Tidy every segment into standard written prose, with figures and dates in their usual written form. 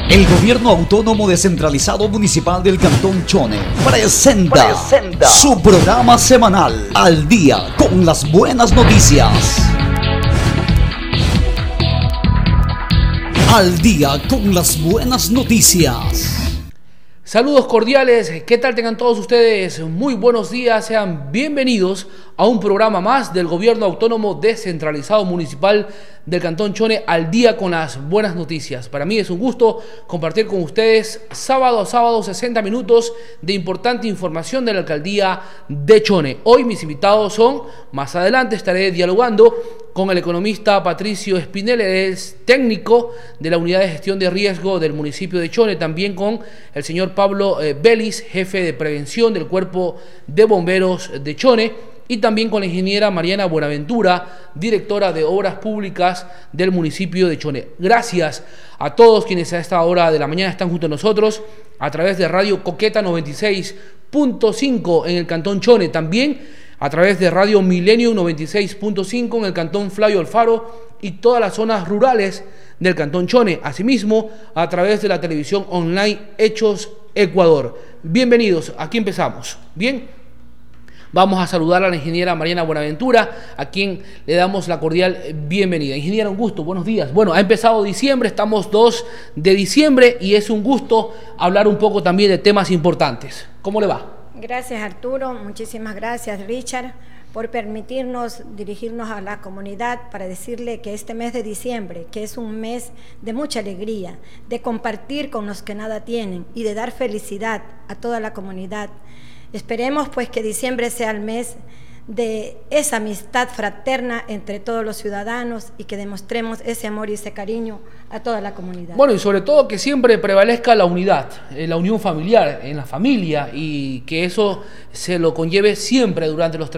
El Gobierno Autónomo Descentralizado Municipal del Cantón Chone presenta su programa semanal Al Día con las Buenas Noticias. Al Día con las Buenas Noticias. Saludos cordiales, ¿qué tal tengan todos ustedes? Muy buenos días, sean bienvenidos a un programa más del Gobierno Autónomo Descentralizado Municipal del Cantón Chone, Al Día con las Buenas Noticias. Para mí es un gusto compartir con ustedes sábado a sábado 60 minutos de importante información de la Alcaldía de Chone. Hoy mis invitados son, más adelante estaré dialogando con el economista Patricio Espinel, es técnico de la Unidad de Gestión de Riesgo del municipio de Chone, también con el señor Pablo Vélez, jefe de prevención del Cuerpo de Bomberos de Chone, y también con la ingeniera Mariana Buenaventura, directora de Obras Públicas del municipio de Chone. Gracias a todos quienes a esta hora de la mañana están junto a nosotros a través de Radio Coqueta 96.5 en el Cantón Chone, también a través de Radio Milenio 96.5 en el Cantón Flavio Alfaro y todas las zonas rurales del Cantón Chone. Asimismo, a través de la televisión online Hechos Ecuador. Bienvenidos, aquí empezamos. Bien, vamos a saludar a la ingeniera Mariana Buenaventura, a quien le damos la cordial bienvenida. Ingeniera, un gusto, buenos días. Bueno, ha empezado diciembre, estamos 2 de diciembre y es un gusto hablar un poco también de temas importantes. ¿Cómo le va? Gracias, Arturo, muchísimas gracias, Richard, por permitirnos dirigirnos a la comunidad para decirle que este mes de diciembre, que es un mes de mucha alegría, de compartir con los que nada tienen y de dar felicidad a toda la comunidad. Esperemos pues que diciembre sea el mes de esa amistad fraterna entre todos los ciudadanos y que demostremos ese amor y ese cariño a toda la comunidad. Bueno, y sobre todo que siempre prevalezca la unidad, la unión familiar en la familia, y que eso se lo conlleve siempre durante los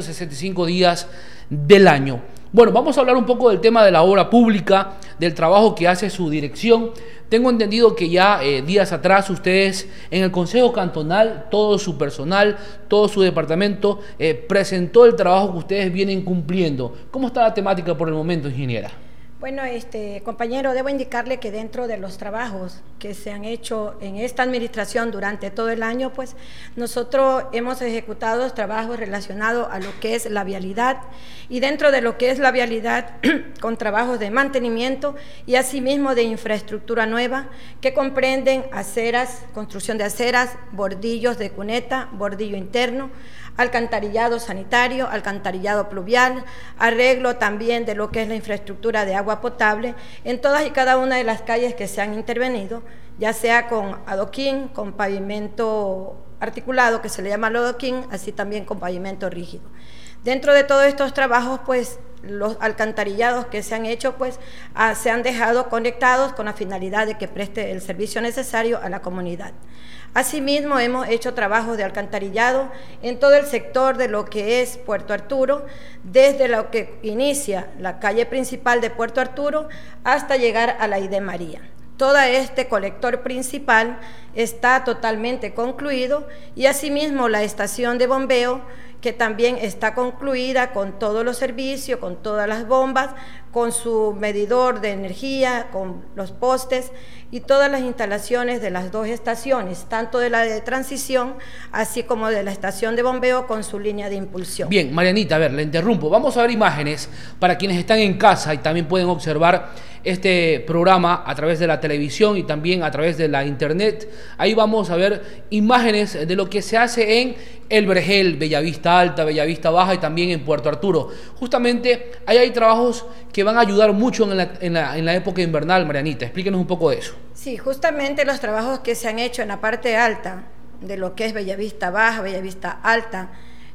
365 días del año. Bueno, vamos a hablar un poco del tema de la obra pública, del trabajo que hace su dirección. Tengo entendido que ya días atrás ustedes en el Consejo Cantonal, todo su personal, todo su departamento presentó el trabajo que ustedes vienen cumpliendo. ¿Cómo está la temática por el momento, ingeniera? Bueno, compañero, debo indicarle que dentro de los trabajos que se han hecho en esta administración durante todo el año, pues nosotros hemos ejecutado trabajos relacionados a lo que es la vialidad, y dentro de lo que es la vialidad con trabajos de mantenimiento y asimismo de infraestructura nueva que comprenden aceras, construcción de aceras, bordillos de cuneta, bordillo interno, alcantarillado sanitario, alcantarillado pluvial, arreglo también de lo que es la infraestructura de agua potable en todas y cada una de las calles que se han intervenido, ya sea con adoquín, con pavimento articulado que se le llama adoquín, así también con pavimento rígido. Dentro de todos estos trabajos, pues los alcantarillados que se han hecho, pues se han dejado conectados con la finalidad de que preste el servicio necesario a la comunidad. Asimismo, hemos hecho trabajos de alcantarillado en todo el sector de lo que es Puerto Arturo, desde lo que inicia la calle principal de Puerto Arturo hasta llegar a la I de María. Todo este colector principal está totalmente concluido, y asimismo la estación de bombeo, que también está concluida con todos los servicios, con todas las bombas, con su medidor de energía, con los postes y todas las instalaciones de las dos estaciones, tanto de la de transición, así como de la estación de bombeo con su línea de impulsión. Bien, Marianita, a ver, le interrumpo. Vamos a ver imágenes para quienes están en casa y también pueden observar este programa a través de la televisión y también a través de la internet. Ahí vamos a ver imágenes de lo que se hace en El Vergel, Bellavista Alta, Bellavista Baja y también en Puerto Arturo. Justamente ahí hay trabajos que van a ayudar mucho en la época invernal. Marianita, explíquenos un poco de eso. Sí, justamente los trabajos que se han hecho en la parte alta de lo que es Bellavista Baja, Bellavista Alta,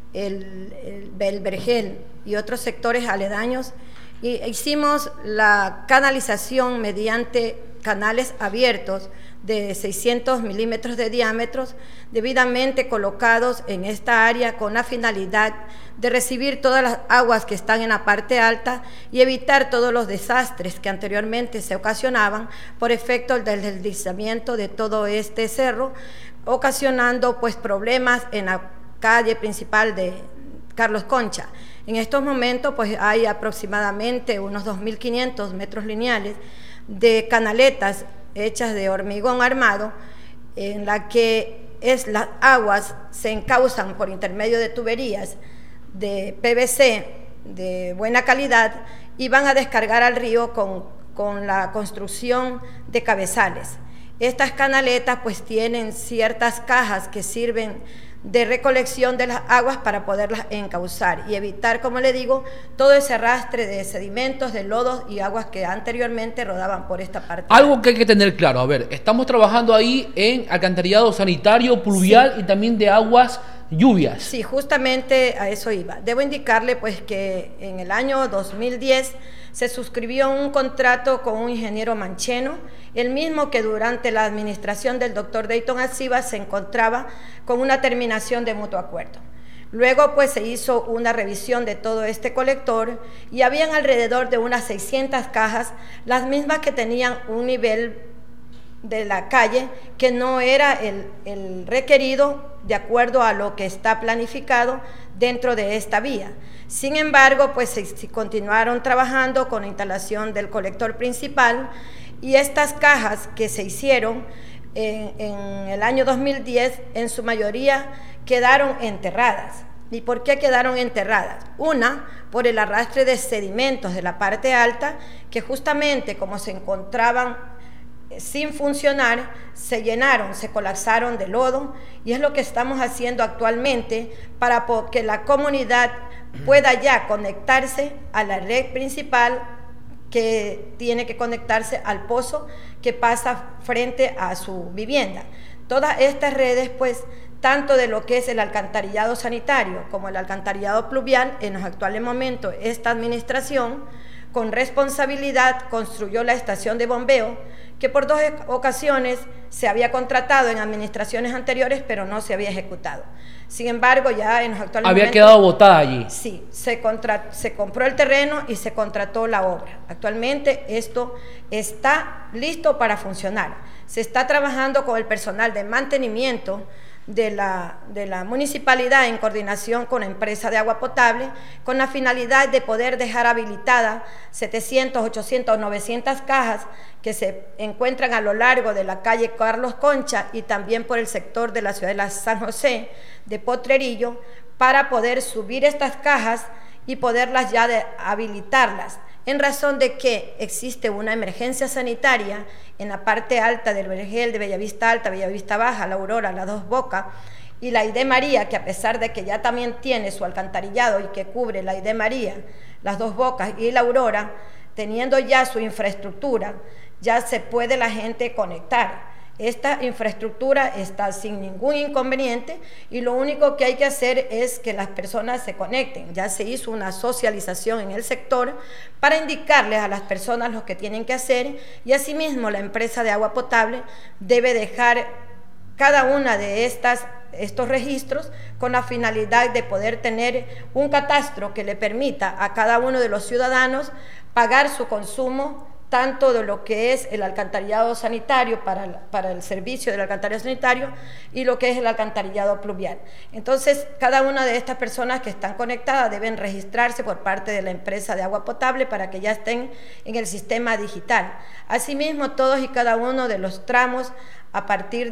el Vergel y otros sectores aledaños, y hicimos la canalización mediante canales abiertos de 600 milímetros de diámetros, debidamente colocados en esta área con la finalidad de recibir todas las aguas que están en la parte alta y evitar todos los desastres que anteriormente se ocasionaban por efecto del deslizamiento de todo este cerro, ocasionando pues problemas en la calle principal de Carlos Concha. En estos momentos pues hay aproximadamente unos 2.500 metros lineales de canaletas hechas de hormigón armado, en la que las aguas se encausan por intermedio de tuberías de PVC de buena calidad y van a descargar al río con la construcción de cabezales. Estas canaletas pues tienen ciertas cajas que sirven de recolección de las aguas para poderlas encauzar y evitar, como le digo, todo ese arrastre de sedimentos, de lodos y aguas que anteriormente rodaban por esta parte. Algo que hay que tener claro, a ver, estamos trabajando ahí en alcantarillado sanitario, pluvial, sí, y también de aguas lluvias. Sí, justamente a eso iba. Debo indicarle pues que en el año 2010 se suscribió un contrato con un ingeniero mancheno, el mismo que durante la administración del doctor Dayton Alciba se encontraba con una terminación de mutuo acuerdo. Luego pues se hizo una revisión de todo este colector y habían alrededor de unas 600 cajas, las mismas que tenían un nivel de la calle que no era el requerido de acuerdo a lo que está planificado dentro de esta vía. Sin embargo, pues se continuaron trabajando con la instalación del colector principal y estas cajas que se hicieron en el año 2010 en su mayoría quedaron enterradas. ¿Y por qué quedaron enterradas? Una, por el arrastre de sedimentos de la parte alta, que justamente como se encontraban sin funcionar, se llenaron, se colapsaron de lodo, y es lo que estamos haciendo actualmente para que la comunidad pueda ya conectarse a la red principal, que tiene que conectarse al pozo que pasa frente a su vivienda. Todas estas redes, pues, tanto de lo que es el alcantarillado sanitario como el alcantarillado pluvial, en los actuales momentos esta administración con responsabilidad construyó la estación de bombeo, que por 2 ocasiones se había contratado en administraciones anteriores, pero no se había ejecutado. Sin embargo, ya en los actuales había quedado botada allí. Sí, se compró el terreno y se contrató la obra. Actualmente esto está listo para funcionar. Se está trabajando con el personal de mantenimiento de la municipalidad en coordinación con la empresa de agua potable, con la finalidad de poder dejar habilitada 700, 800, 900 cajas que se encuentran a lo largo de la calle Carlos Concha y también por el sector de la ciudad de San José, de Potrerillo, para poder subir estas cajas y poderlas ya habilitarlas, en razón de que existe una emergencia sanitaria en la parte alta del vergel de Bellavista Alta, Bellavista Baja, La Aurora, Las Dos Bocas, y la ID María, que a pesar de que ya también tiene su alcantarillado y que cubre la ID María, Las Dos Bocas y La Aurora, teniendo ya su infraestructura, ya se puede la gente conectar. Esta infraestructura está sin ningún inconveniente y lo único que hay que hacer es que las personas se conecten. Ya se hizo una socialización en el sector para indicarles a las personas lo que tienen que hacer, y asimismo la empresa de agua potable debe dejar cada una de estos registros con la finalidad de poder tener un catastro que le permita a cada uno de los ciudadanos pagar su consumo, tanto de lo que es el alcantarillado sanitario para el servicio del alcantarillado sanitario y lo que es el alcantarillado pluvial. Entonces, cada una de estas personas que están conectadas deben registrarse por parte de la empresa de agua potable para que ya estén en el sistema digital. Asimismo, todos y cada uno de los tramos a partir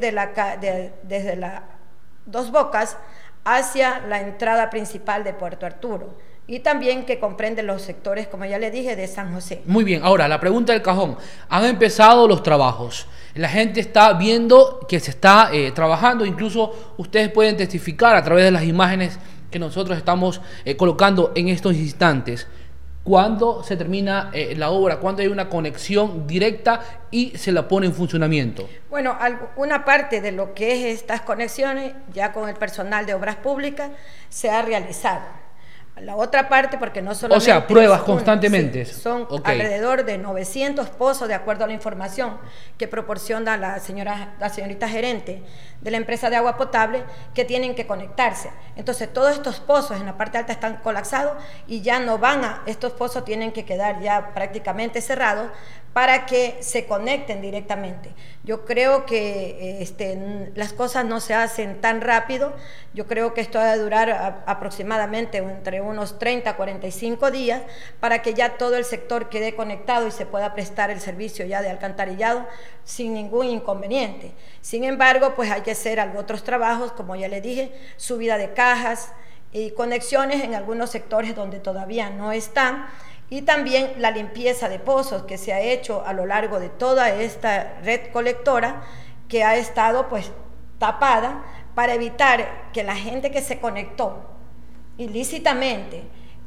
desde las Dos Bocas hacia la entrada principal de Puerto Arturo, y también que comprende los sectores, como ya le dije, de San José. Muy bien, ahora la pregunta del cajón. Han empezado los trabajos, la gente está viendo que se está trabajando, incluso ustedes pueden testificar a través de las imágenes que nosotros estamos colocando en estos instantes. ¿Cuándo se termina la obra? ¿Cuándo hay una conexión directa y se la pone en funcionamiento? Bueno, una parte de lo que es estas conexiones, ya con el personal de obras públicas, se ha realizado. La otra parte, porque no solamente... O sea, pruebas constantemente. Sí, son alrededor de 900 pozos, de acuerdo a la información que proporciona la señorita gerente de la empresa de agua potable, que tienen que conectarse. Entonces, todos estos pozos en la parte alta están colapsados y ya no estos pozos tienen que quedar ya prácticamente cerrados para que se conecten directamente. Yo creo que las cosas no se hacen tan rápido. Yo creo que esto va a durar aproximadamente entre unos 30 a 45 días para que ya todo el sector quede conectado y se pueda prestar el servicio ya de alcantarillado sin ningún inconveniente. Sin embargo, pues hay que hacer otros trabajos, como ya les dije, subida de cajas y conexiones en algunos sectores donde todavía no están. Y también la limpieza de pozos que se ha hecho a lo largo de toda esta red colectora que ha estado pues tapada para evitar que la gente que se conectó ilícitamente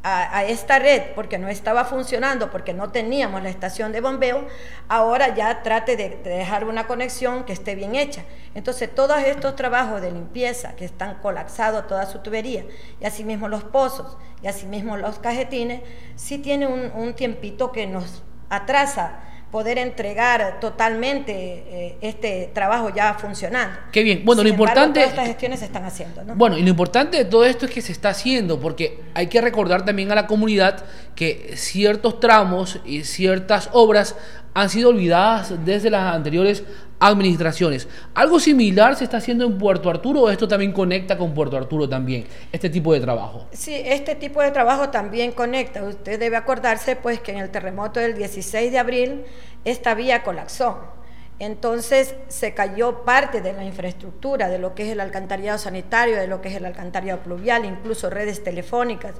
a esta red porque no estaba funcionando, porque no teníamos la estación de bombeo, ahora ya trate de dejar una conexión que esté bien hecha. Entonces todos estos trabajos de limpieza que están colapsados toda su tubería, y asimismo los pozos, y asimismo los cajetines, sí tiene un tiempito que nos atrasa poder entregar totalmente este trabajo ya funcionando. Qué bien. Bueno, Sin lo importante... embargo, todas estas gestiones se están haciendo, ¿no? Bueno, y lo importante de todo esto es que se está haciendo, porque hay que recordar también a la comunidad que ciertos tramos y ciertas obras han sido olvidadas desde las anteriores administraciones. ¿Algo similar se está haciendo en Puerto Arturo o esto también conecta con Puerto Arturo también, este tipo de trabajo? Sí, este tipo de trabajo también conecta. Usted debe acordarse pues que en el terremoto del 16 de abril esta vía colapsó. Entonces se cayó parte de la infraestructura, de lo que es el alcantarillado sanitario, de lo que es el alcantarillado pluvial, incluso redes telefónicas,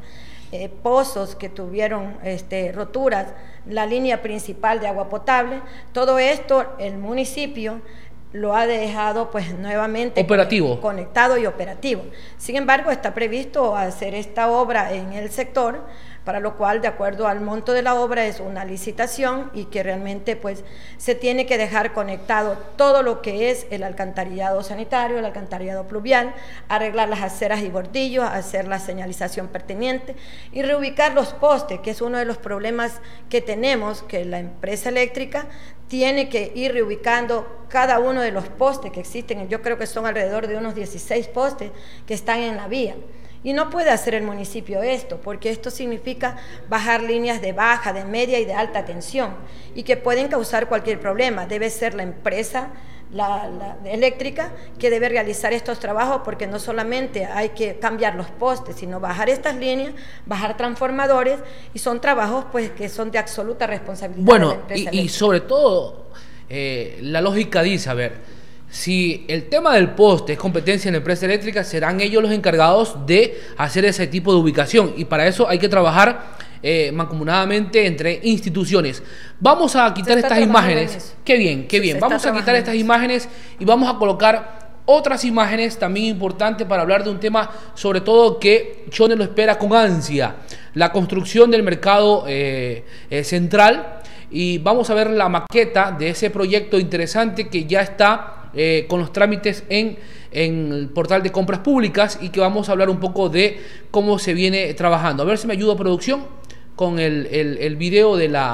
pozos que tuvieron roturas, la línea principal de agua potable. Todo esto el municipio lo ha dejado pues nuevamente operativo, conectado y operativo. Sin embargo, está previsto hacer esta obra en el sector, para lo cual, de acuerdo al monto de la obra, es una licitación y que realmente pues se tiene que dejar conectado todo lo que es el alcantarillado sanitario, el alcantarillado pluvial, arreglar las aceras y bordillos, hacer la señalización pertinente y reubicar los postes, que es uno de los problemas que tenemos, que la empresa eléctrica tiene que ir reubicando cada uno de los postes que existen. Yo creo que son alrededor de unos 16 postes que están en la vía. Y no puede hacer el municipio esto, porque esto significa bajar líneas de baja, de media y de alta tensión, y que pueden causar cualquier problema. Debe ser la empresa la eléctrica que debe realizar estos trabajos, porque no solamente hay que cambiar los postes, sino bajar estas líneas, bajar transformadores, y son trabajos pues que son de absoluta responsabilidad de la empresa eléctrica. Y sobre todo, la lógica dice, a ver, si el tema del poste es competencia de la empresa eléctrica, serán ellos los encargados de hacer ese tipo de ubicación, y para eso hay que trabajar mancomunadamente entre instituciones. Vamos a quitar estas imágenes. Qué bien, qué bien. Vamos a quitar estas imágenes y vamos a colocar otras imágenes también importantes para hablar de un tema, sobre todo que Chone lo espera con ansia: la construcción del mercado central. Y vamos a ver la maqueta de ese proyecto interesante que ya está con los trámites en el portal de compras públicas, y que vamos a hablar un poco de cómo se viene trabajando. A ver si me ayuda producción con el video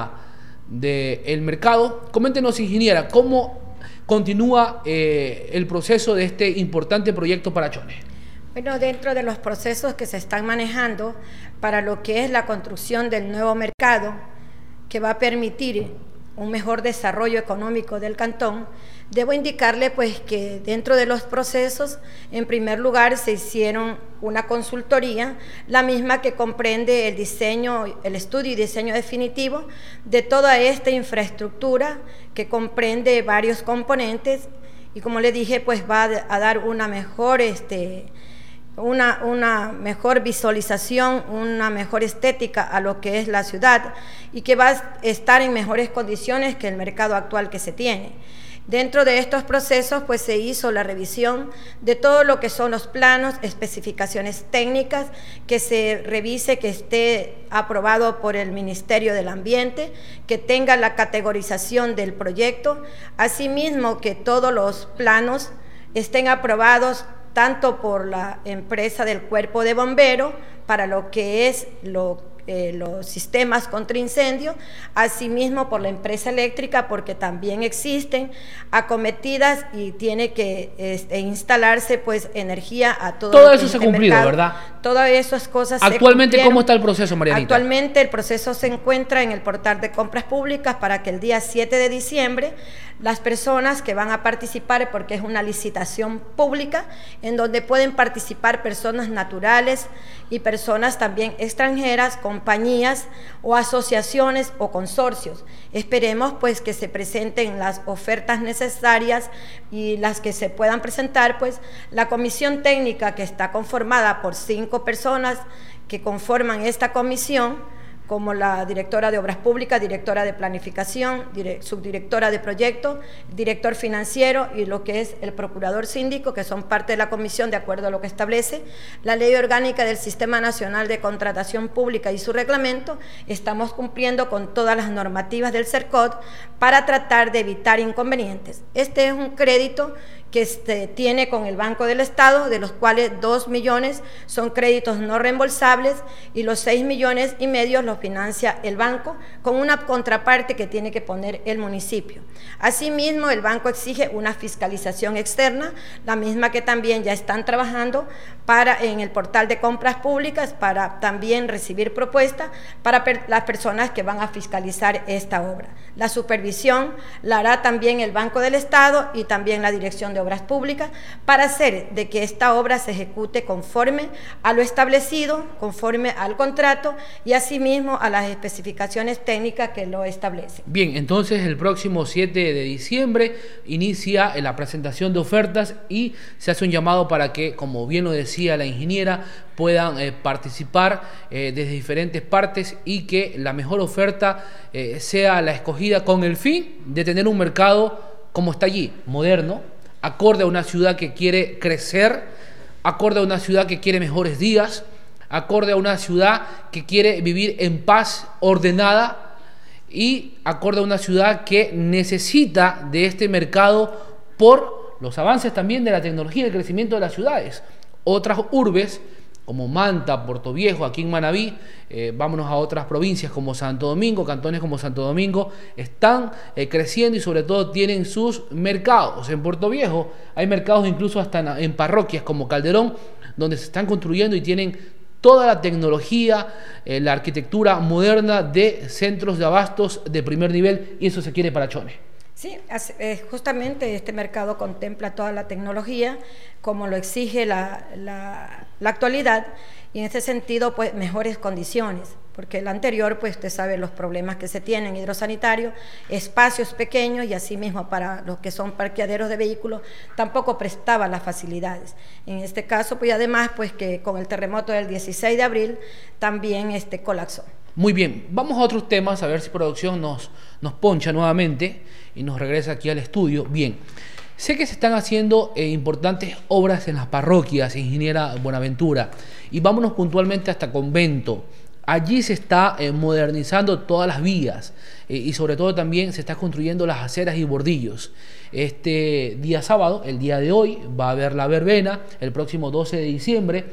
del mercado. Coméntenos, ingeniera, cómo continúa el proceso de este importante proyecto para Chone. Bueno, dentro de los procesos que se están manejando para lo que es la construcción del nuevo mercado, que va a permitir un mejor desarrollo económico del cantón, debo indicarle pues que dentro de los procesos, en primer lugar, se hicieron una consultoría, la misma que comprende el diseño, el estudio y diseño definitivo de toda esta infraestructura, que comprende varios componentes, y como le dije, pues va a dar una mejor una mejor visualización, una mejor estética a lo que es la ciudad, y que va a estar en mejores condiciones que el mercado actual que se tiene. Dentro de estos procesos pues se hizo la revisión de todo lo que son los planos, especificaciones técnicas, que se revise que esté aprobado por el Ministerio del Ambiente, que tenga la categorización del proyecto, asimismo que todos los planos estén aprobados tanto por la empresa del Cuerpo de Bomberos, para lo que es los sistemas contra incendio, asimismo por la empresa eléctrica, porque también existen acometidas y tiene que instalarse pues energía a todo eso se ha cumplido, ¿verdad? Todas esas cosas actualmente, ¿cómo está el proceso, Marianita? Actualmente el proceso se encuentra en el portal de compras públicas para que el día 7 de diciembre las personas que van a participar, porque es una licitación pública en donde pueden participar personas naturales y personas también extranjeras, compañías o asociaciones o consorcios. Esperemos pues que se presenten las ofertas necesarias y las que se puedan presentar, pues la comisión técnica, que está conformada por 5 personas que conforman esta comisión, como la directora de Obras Públicas, directora de Planificación, subdirectora de Proyectos, director financiero y lo que es el procurador síndico, que son parte de la comisión de acuerdo a lo que establece la Ley Orgánica del Sistema Nacional de Contratación Pública y su reglamento. Estamos cumpliendo con todas las normativas del CERCOT para tratar de evitar inconvenientes. Este es un crédito que tiene con el Banco del Estado, de los cuales 2 millones son créditos no reembolsables y los 6,5 millones los financia el banco con una contraparte que tiene que poner el municipio. Asimismo, el banco exige una fiscalización externa, la misma que también ya están trabajando en el portal de compras públicas para también recibir propuestas para las personas que van a fiscalizar esta obra. La supervisión la hará también el Banco del Estado y también la Dirección de Obras Públicas para hacer de que esta obra se ejecute conforme a lo establecido, conforme al contrato y asimismo a las especificaciones técnicas que lo establecen. Bien, entonces el próximo 7 de diciembre inicia la presentación de ofertas y se hace un llamado para que, como bien lo decía la ingeniera, puedan participar desde diferentes partes y que la mejor oferta sea la escogida con el fin de tener un mercado como está allí, moderno, acorde a una ciudad que quiere crecer, acorde a una ciudad que quiere mejores días, acorde a una ciudad que quiere vivir en paz, ordenada, y acorde a una ciudad que necesita de este mercado por los avances también de la tecnología y el crecimiento de las ciudades. Otras urbes como Manta, Puerto Viejo, aquí en Manabí, vámonos a otras provincias como Santo Domingo, cantones como Santo Domingo, están creciendo y sobre todo tienen sus mercados. En Puerto Viejo hay mercados incluso hasta en parroquias como Calderón, donde se están construyendo y tienen toda la tecnología, la arquitectura moderna de centros de abastos de primer nivel, y eso se quiere para Chone. Sí, justamente este mercado contempla toda la tecnología como lo exige la actualidad, y en ese sentido pues mejores condiciones, porque el anterior pues usted sabe los problemas que se tienen hidrosanitarios, espacios pequeños y asimismo para los que son parqueaderos de vehículos tampoco prestaba las facilidades. En este caso pues además pues que con el terremoto del 16 de abril también colapsó. Muy bien, vamos a otros temas, a ver si producción nos poncha nuevamente y nos regresa aquí al estudio. Bien, sé que se están haciendo importantes obras en las parroquias, ingeniera Buenaventura, y vámonos puntualmente hasta Convento. Allí se está modernizando todas las vías y sobre todo también se está construyendo las aceras y bordillos. Este día sábado, el día de hoy, va a haber la verbena, el próximo 12 de diciembre,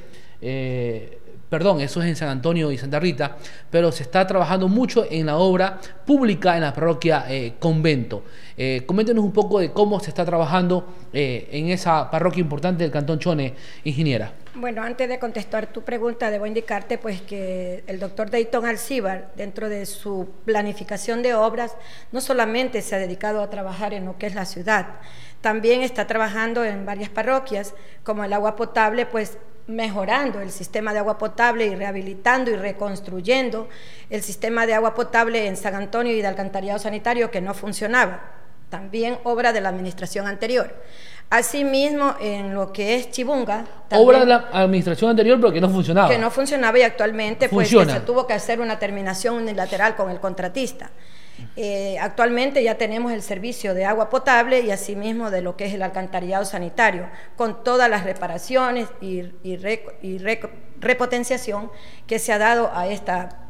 eso es en San Antonio y Santa Rita, pero se está trabajando mucho en la obra pública en la parroquia Convento. Coméntenos un poco de cómo se está trabajando en esa parroquia importante del Cantón Chone, ingeniera. Bueno, antes de contestar tu pregunta, debo indicarte pues que el doctor Dayton Alcíbar, dentro de su planificación de obras, no solamente se ha dedicado a trabajar en lo que es la ciudad, también está trabajando en varias parroquias, como el agua potable, pues mejorando el sistema de agua potable y rehabilitando y reconstruyendo el sistema de agua potable en San Antonio y de alcantarillado sanitario que no funcionaba, también obra de la administración anterior. Asimismo, en lo que es Chibunga, obra de la administración anterior, pero que no funcionaba. Que no funcionaba y actualmente pues, funciona. Se tuvo que hacer una terminación unilateral con el contratista. Actualmente ya tenemos el servicio de agua potable y asimismo de lo que es el alcantarillado sanitario, con todas las reparaciones y repotenciación que se ha dado a esta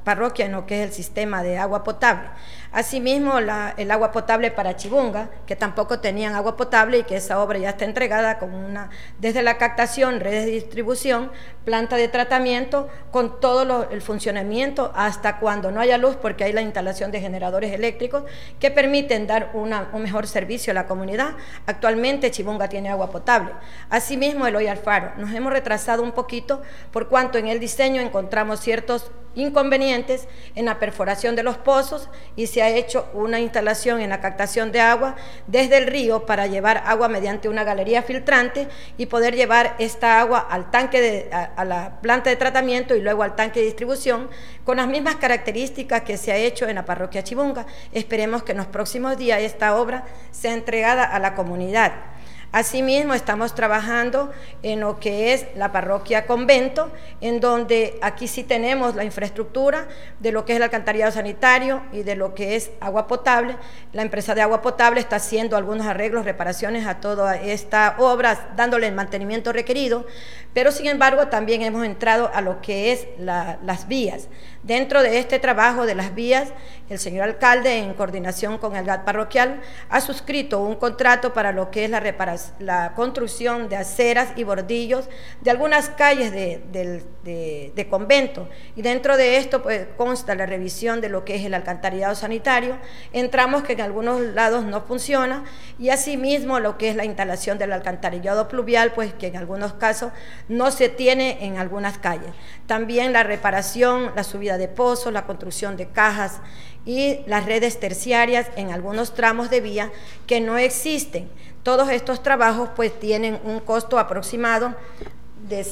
parroquia en lo que es el sistema de agua potable. Asimismo, el agua potable para Chibunga, que tampoco tenían agua potable y que esa obra ya está entregada desde la captación, redes de distribución, planta de tratamiento, con todo el funcionamiento hasta cuando no haya luz, porque hay la instalación de generadores eléctricos que permiten dar un mejor servicio a la comunidad. Actualmente Chibunga tiene agua potable. Asimismo, Eloy Alfaro. Nos hemos retrasado un poquito por cuanto en el diseño encontramos ciertos inconvenientes en la perforación de los pozos y se ha hecho una instalación en la captación de agua desde el río para llevar agua mediante una galería filtrante y poder llevar esta agua al tanque a la planta de tratamiento y luego al tanque de distribución con las mismas características que se ha hecho en la parroquia Chibunga. Esperemos que en los próximos días esta obra sea entregada a la comunidad. Asimismo, estamos trabajando en lo que es la parroquia Convento, en donde aquí sí tenemos la infraestructura de lo que es el alcantarillado sanitario y de lo que es agua potable. La empresa de agua potable está haciendo algunos arreglos, reparaciones a toda esta obra, dándole el mantenimiento requerido, pero sin embargo también hemos entrado a lo que es las vías. Dentro de este trabajo de las vías, el señor alcalde, en coordinación con el GAT parroquial, ha suscrito un contrato para lo que es la construcción de aceras y bordillos de algunas calles de convento. Y dentro de esto pues consta la revisión de lo que es el alcantarillado sanitario. Entramos que en algunos lados no funciona, y asimismo lo que es la instalación del alcantarillado pluvial, pues que en algunos casos no se tiene en algunas calles. También la reparación, la subida de pozos, la construcción de cajas y las redes terciarias en algunos tramos de vía que no existen. Todos estos trabajos pues tienen un costo aproximado de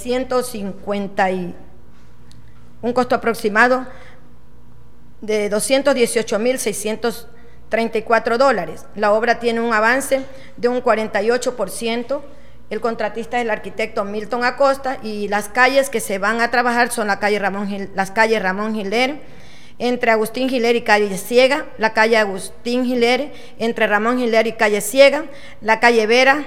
$218.634. La obra tiene un avance de un 48%. El contratista es el arquitecto Milton Acosta y las calles que se van a trabajar son las calles Ramón Giler, entre Agustín Giler y calle Ciega, la calle Agustín Giler, entre Ramón Giler y calle Ciega, la calle Vera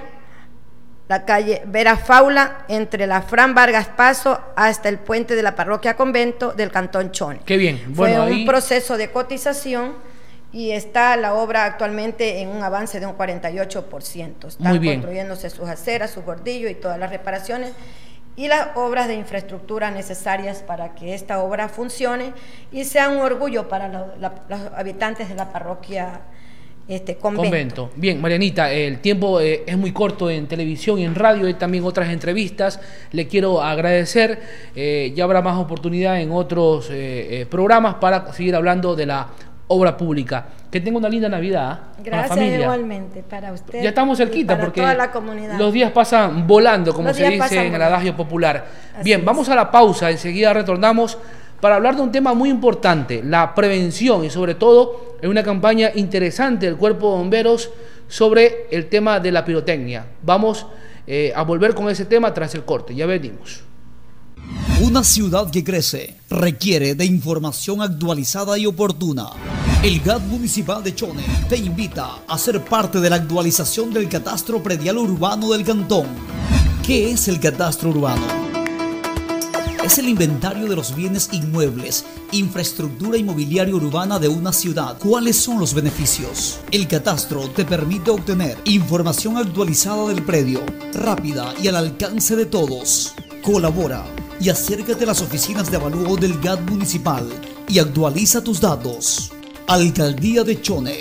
Faula, entre la Fran Vargas Paso hasta el puente de la parroquia Convento del Cantón Chone. Qué bien. Bueno, fue un proceso de cotización y está la obra actualmente en un avance de un 48%. Están construyéndose sus aceras, sus bordillos y todas las reparaciones y las obras de infraestructura necesarias para que esta obra funcione y sea un orgullo para los habitantes de la parroquia Convento. Bien, Marianita, el tiempo es muy corto en televisión y en radio, hay también otras entrevistas. Le quiero agradecer, ya habrá más oportunidad en otros programas para seguir hablando de la obra pública. Que tenga una linda Navidad. Gracias, para la familia. Igualmente para usted. Ya estamos cerquita para porque toda la comunidad. Los días pasan volando, como se dice en el adagio popular. Bien, vamos a la pausa, enseguida retornamos para hablar de un tema muy importante, la prevención, y sobre todo en una campaña interesante del Cuerpo de Bomberos sobre el tema de la pirotecnia. Vamos a volver con ese tema tras el corte, ya venimos. Una ciudad que crece requiere de información actualizada y oportuna. El GAT Municipal de Chone te invita a ser parte de la actualización del Catastro Predial Urbano del Cantón. ¿Qué es el Catastro Urbano? Es el inventario de los bienes inmuebles, infraestructura inmobiliaria urbana de una ciudad. ¿Cuáles son los beneficios? El catastro te permite obtener información actualizada del predio, rápida y al alcance de todos. Colabora y acércate a las oficinas de avalúo del GAT municipal y actualiza tus datos. Alcaldía de Chone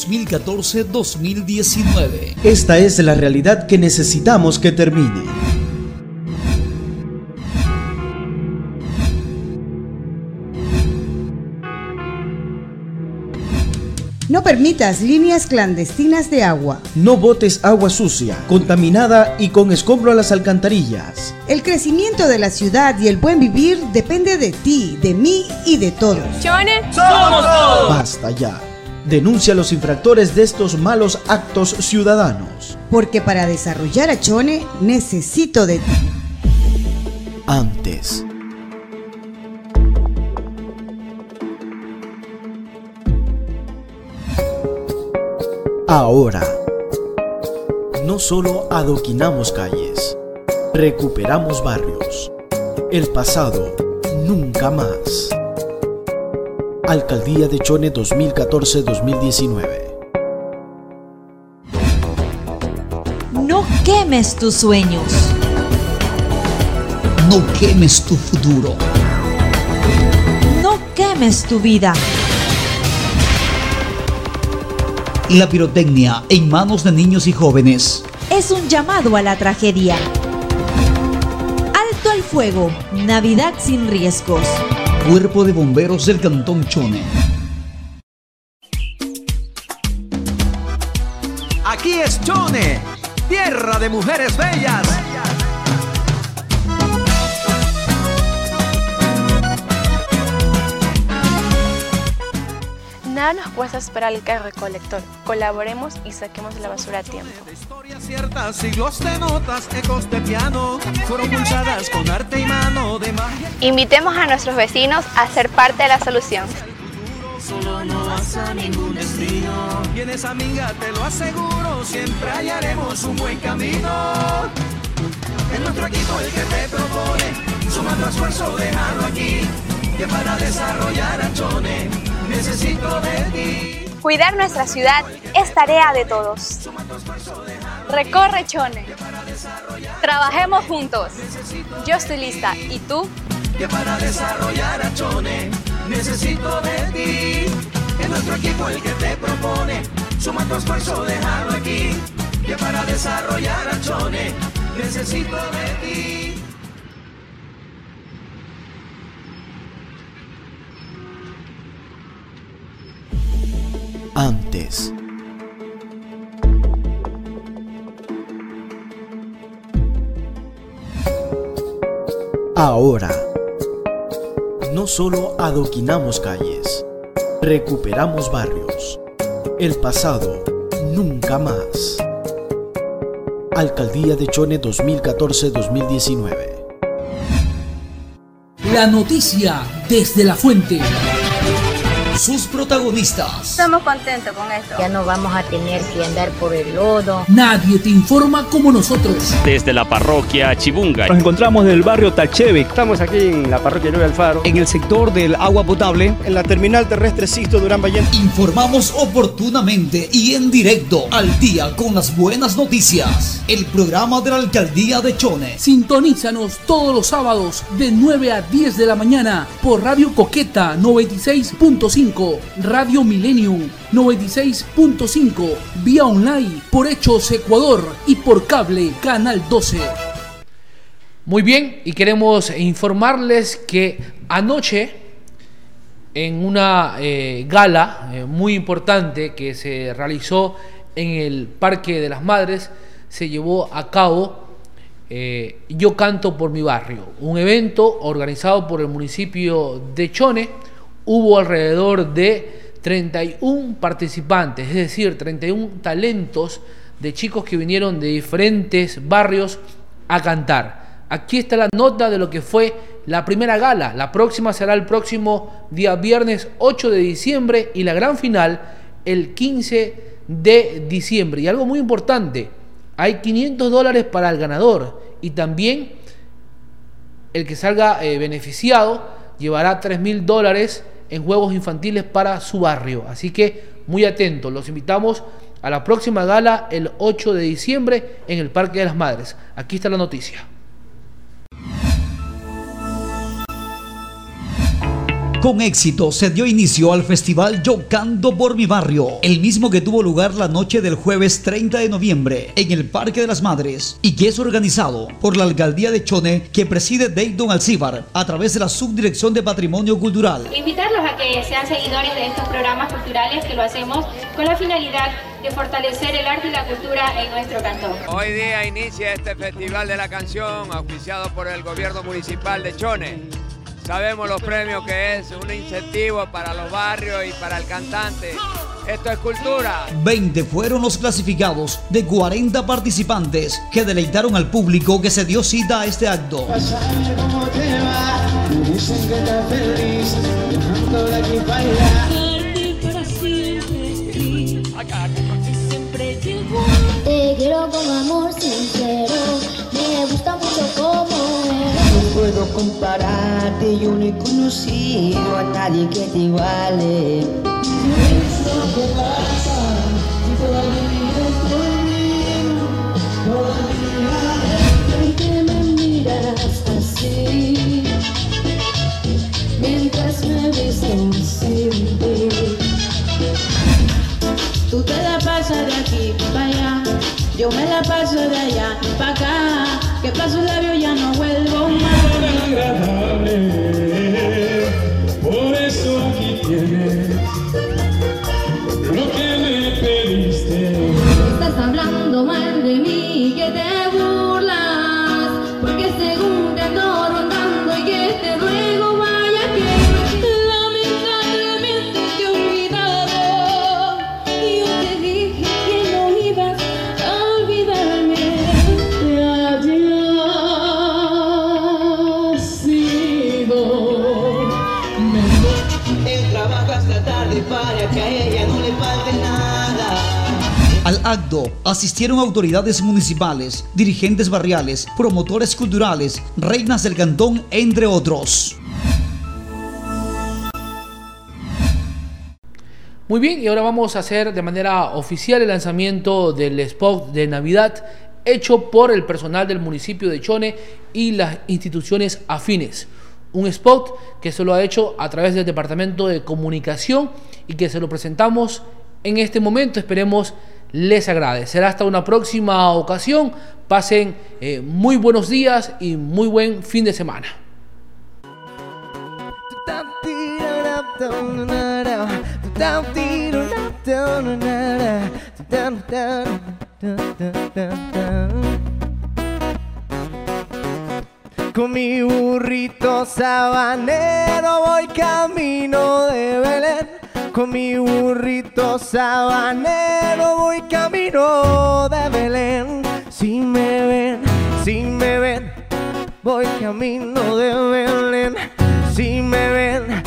2014-2019. Esta es la realidad que necesitamos que termine. No permitas líneas clandestinas de agua. No botes agua sucia, contaminada y con escombro a las alcantarillas. El crecimiento de la ciudad y el buen vivir depende de ti, de mí y de todos. Chone, somos todos. Basta ya. Denuncia a los infractores de estos malos actos ciudadanos. Porque para desarrollar a Chone necesito de ti. Antes. Ahora, no solo adoquinamos calles, recuperamos barrios. El pasado, nunca más. Alcaldía de Chone 2014-2019. No quemes tus sueños. No quemes tu futuro. No quemes tu vida. La pirotecnia en manos de niños y jóvenes es un llamado a la tragedia. Alto al fuego. Navidad sin riesgos. Cuerpo de Bomberos del Cantón Chone. Aquí es Chone, tierra de mujeres bellas. Nada nos cuesta esperar el carro recolector. Colaboremos y saquemos la basura a tiempo. Historias ciertas, siglos de notas, ecos de piano, fueron pulsadas con arte y mano de magia. Invitemos a nuestros vecinos a ser parte de la solución. Solo no vas a ningún destino. Vienes amiga, te lo aseguro, siempre hallaremos un buen camino. Es nuestro equipo el que te propone, suma tu esfuerzo, déjalo aquí, que para desarrollar a Chone necesito de ti. Cuidar nuestra ciudad es tarea de todos. Recorre Chone. Trabajemos juntos. Yo estoy lista. ¿Y tú? Que para desarrollar a Chone necesito de ti. Es nuestro equipo el que te propone, suma tu esfuerzo, déjalo aquí, que para desarrollar a Chone necesito de ti. Antes. Ahora. No solo adoquinamos calles, recuperamos barrios. El pasado, nunca más. Alcaldía de Chone 2014-2019. La noticia desde la fuente. Sus protagonistas. Estamos contentos con esto. Ya no vamos a tener que andar por el lodo. Nadie te informa como nosotros. Desde la parroquia Chibunga. Nos encontramos en el barrio Tacheve. Estamos aquí en la parroquia Nueva Alfaro. En el sector del agua potable. En la terminal terrestre Sisto Durán Ballén. Informamos oportunamente y en directo, al día con las buenas noticias. El programa de la Alcaldía de Chone. Sintonízanos todos los sábados de 9 a 10 de la mañana por Radio Coqueta 96.5. Radio Millennium 96.5, vía online por Hechos Ecuador y por cable Canal 12. Muy bien, y queremos informarles que anoche en una gala muy importante que se realizó en el Parque de las Madres se llevó a cabo Yo Canto por mi Barrio, un evento organizado por el municipio de Chone. Hubo alrededor de 31 participantes, es decir, 31 talentos de chicos que vinieron de diferentes barrios a cantar. Aquí está la nota de lo que fue la primera gala. La próxima será el próximo día viernes 8 de diciembre y la gran final el 15 de diciembre. Y algo muy importante, hay $500 para el ganador y también el que salga beneficiado llevará $3.000 en juegos infantiles para su barrio. Así que muy atentos, los invitamos a la próxima gala el 8 de diciembre en el Parque de las Madres. Aquí está la noticia. Con éxito se dio inicio al festival Yo Canto por mi Barrio, el mismo que tuvo lugar la noche del jueves 30 de noviembre en el Parque de las Madres y que es organizado por la Alcaldía de Chone que preside Dayton Alcíbar a través de la Subdirección de Patrimonio Cultural. Invitarlos a que sean seguidores de estos programas culturales que lo hacemos con la finalidad de fortalecer el arte y la cultura en nuestro cantón. Hoy día inicia este Festival de la Canción auspiciado por el Gobierno Municipal de Chone. Sabemos los premios que es, un incentivo para los barrios y para el cantante. Esto es cultura. 20 fueron los clasificados de 40 participantes que deleitaron al público que se dio cita a este acto. Te quiero con amor sincero, me gusta mucho como eres. No puedo comparar ti yo no he conocido a nadie que te iguale. ¿Qué pasa? Si todavía estoy bien, todavía. ¿Por qué me miras así? Mientras me ves sin ti. Tú te la pasas de aquí para allá, yo me la paso de allá para acá. Que paso el labio ya no vuelvo más. Por eso aquí tienes lo que me pediste. Estás hablando mal de mí, que te burlas, porque según te ando rondando y que te ruego vaya que lamentablemente te he olvidado. Y yo te dije que no ibas a olvidarme. El trabajo hasta tarde para que a ella no le falte nada. Al acto asistieron autoridades municipales, dirigentes barriales, promotores culturales, reinas del cantón, entre otros. Muy bien, y ahora vamos a hacer de manera oficial el lanzamiento del spot de Navidad hecho por el personal del municipio de Chone y las instituciones afines. Un spot que se lo ha hecho a través del Departamento de Comunicación y que se lo presentamos en este momento. Esperemos les agrade. Será hasta una próxima ocasión. Pasen muy buenos días y muy buen fin de semana. Con mi burrito sabanero voy camino de Belén. Con mi burrito sabanero voy camino de Belén. Si me ven, voy camino de Belén. Si me ven,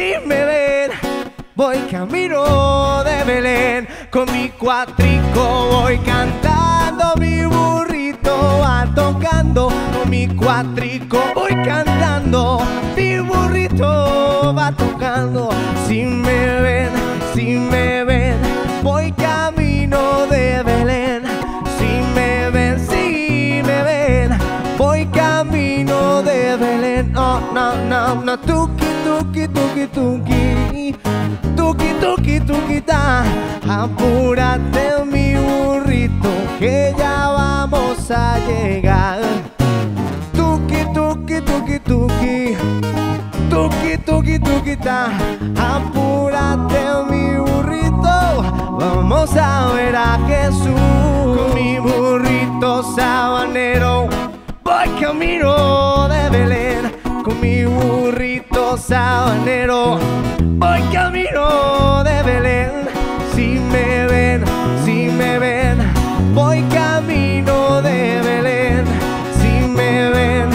voy camino de Belén. Con mi cuatrico voy cantando, mi burrito va tocando. Con mi cuatrico voy cantando, mi burrito va tocando. Si me ven, voy camino de Belén. Si me ven, voy camino de Belén. Oh, no, tuki, tuki, tuki, tuki. Tuki, tuki, tuki, ta. Apúrate mi burrito que ya vamos a llegar. Tuki, tuki, tuki, tuki. Tuki, tuki, tuki, ta. Apúrate mi burrito, vamos a ver a Jesús. Con mi burrito sabanero voy camino de Belén. Con mi burrito sabanero voy camino de Belén. Si me ven, voy camino de Belén. Si me ven,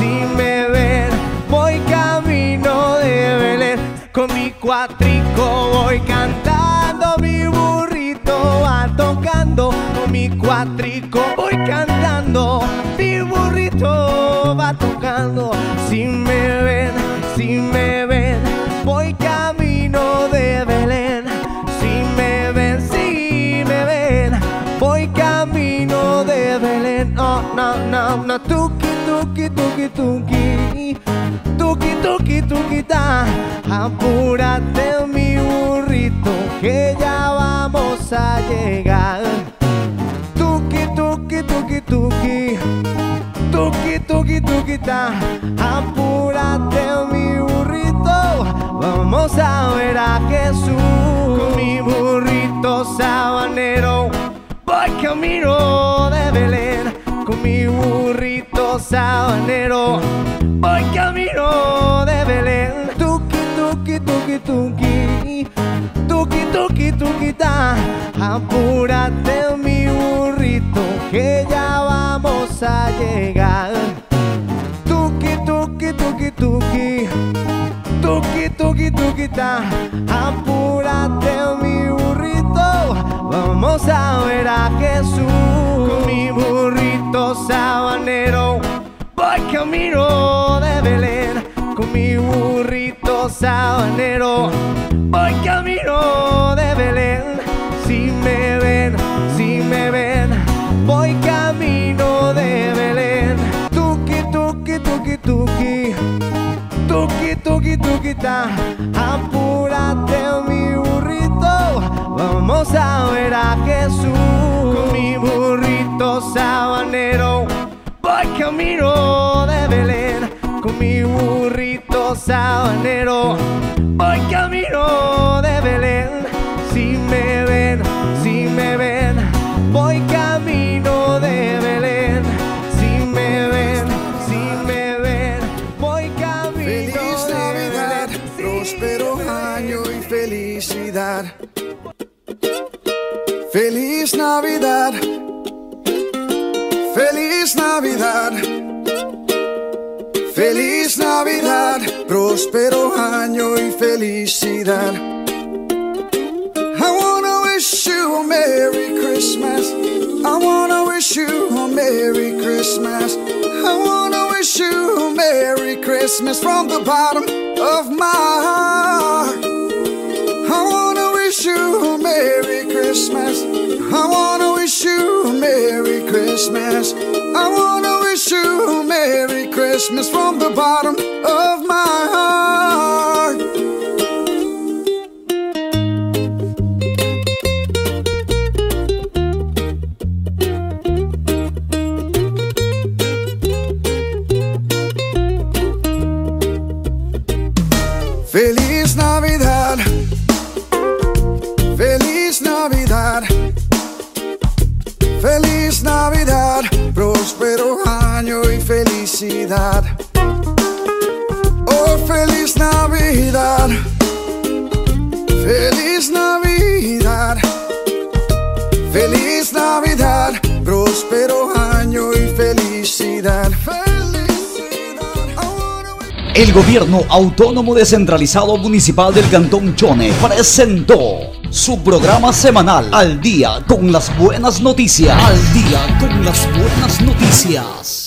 voy camino de Belén. Con mi cuatrico voy cantando, mi burrito va tocando. Con mi cuatrico voy cantando, mi burrito va tocando. Si me ven, voy camino de Belén. Si me ven, voy camino de Belén. Oh, no, tuki, tuki, tuki, tuki. Tuki, tuki, tuki, ta. Apúrate mi burrito que ya vamos a llegar. Tuki, tuki, tuki, tuki. Tuki, tuki, tuki, ta. Apúrate mi burrito, vamos a ver a Jesús. Con mi burrito sabanero voy camino de Belén. Con mi burrito sabanero voy camino de Belén. Tuki, tuki, tuki, tuki. Tuki, tuki, tuki, ta. Apúrate mi burrito que ya vamos a llegar. Tuki, tuki, tuki, tuki. Tuki, tuki, tuki, ta. Apúrate mi burrito, vamos a ver a Jesús. Con mi burrito sabanero voy camino de Belén. Con con mi burrito sabanero. Voy camino de Belén. Si me ven, voy camino de Belén. Tuki, tuki, tuki, tuki. Tuki, tuki, tuki, ta. Apúrate mi burrito, vamos a ver a Jesús. Con mi burrito sabanero voy camino de Belén. Con mi burrito sabanero voy camino de Belén. Si me ven, voy camino de Belén. Si me ven, voy camino de Belén. Feliz Navidad, próspero año y felicidad. Feliz Navidad, feliz Navidad. Feliz Navidad, próspero año y felicidad. I wanna wish you a Merry Christmas. I wanna wish you a Merry Christmas. I wanna wish you a Merry Christmas from the bottom of my heart. I wanna wish you a Merry Christmas. I wanna wish you a Merry Christmas. I wanna wish you a Merry Christmas from the bottom of my heart. Feliz Navidad, feliz Navidad, feliz Navidad, próspero año y felicidad. Oh, feliz Navidad, feliz Navidad, feliz Navidad, próspero año y felicidad. El Gobierno Autónomo Descentralizado Municipal del Cantón Chone presentó su programa semanal Al Día con las Buenas Noticias. Al Día con las Buenas Noticias.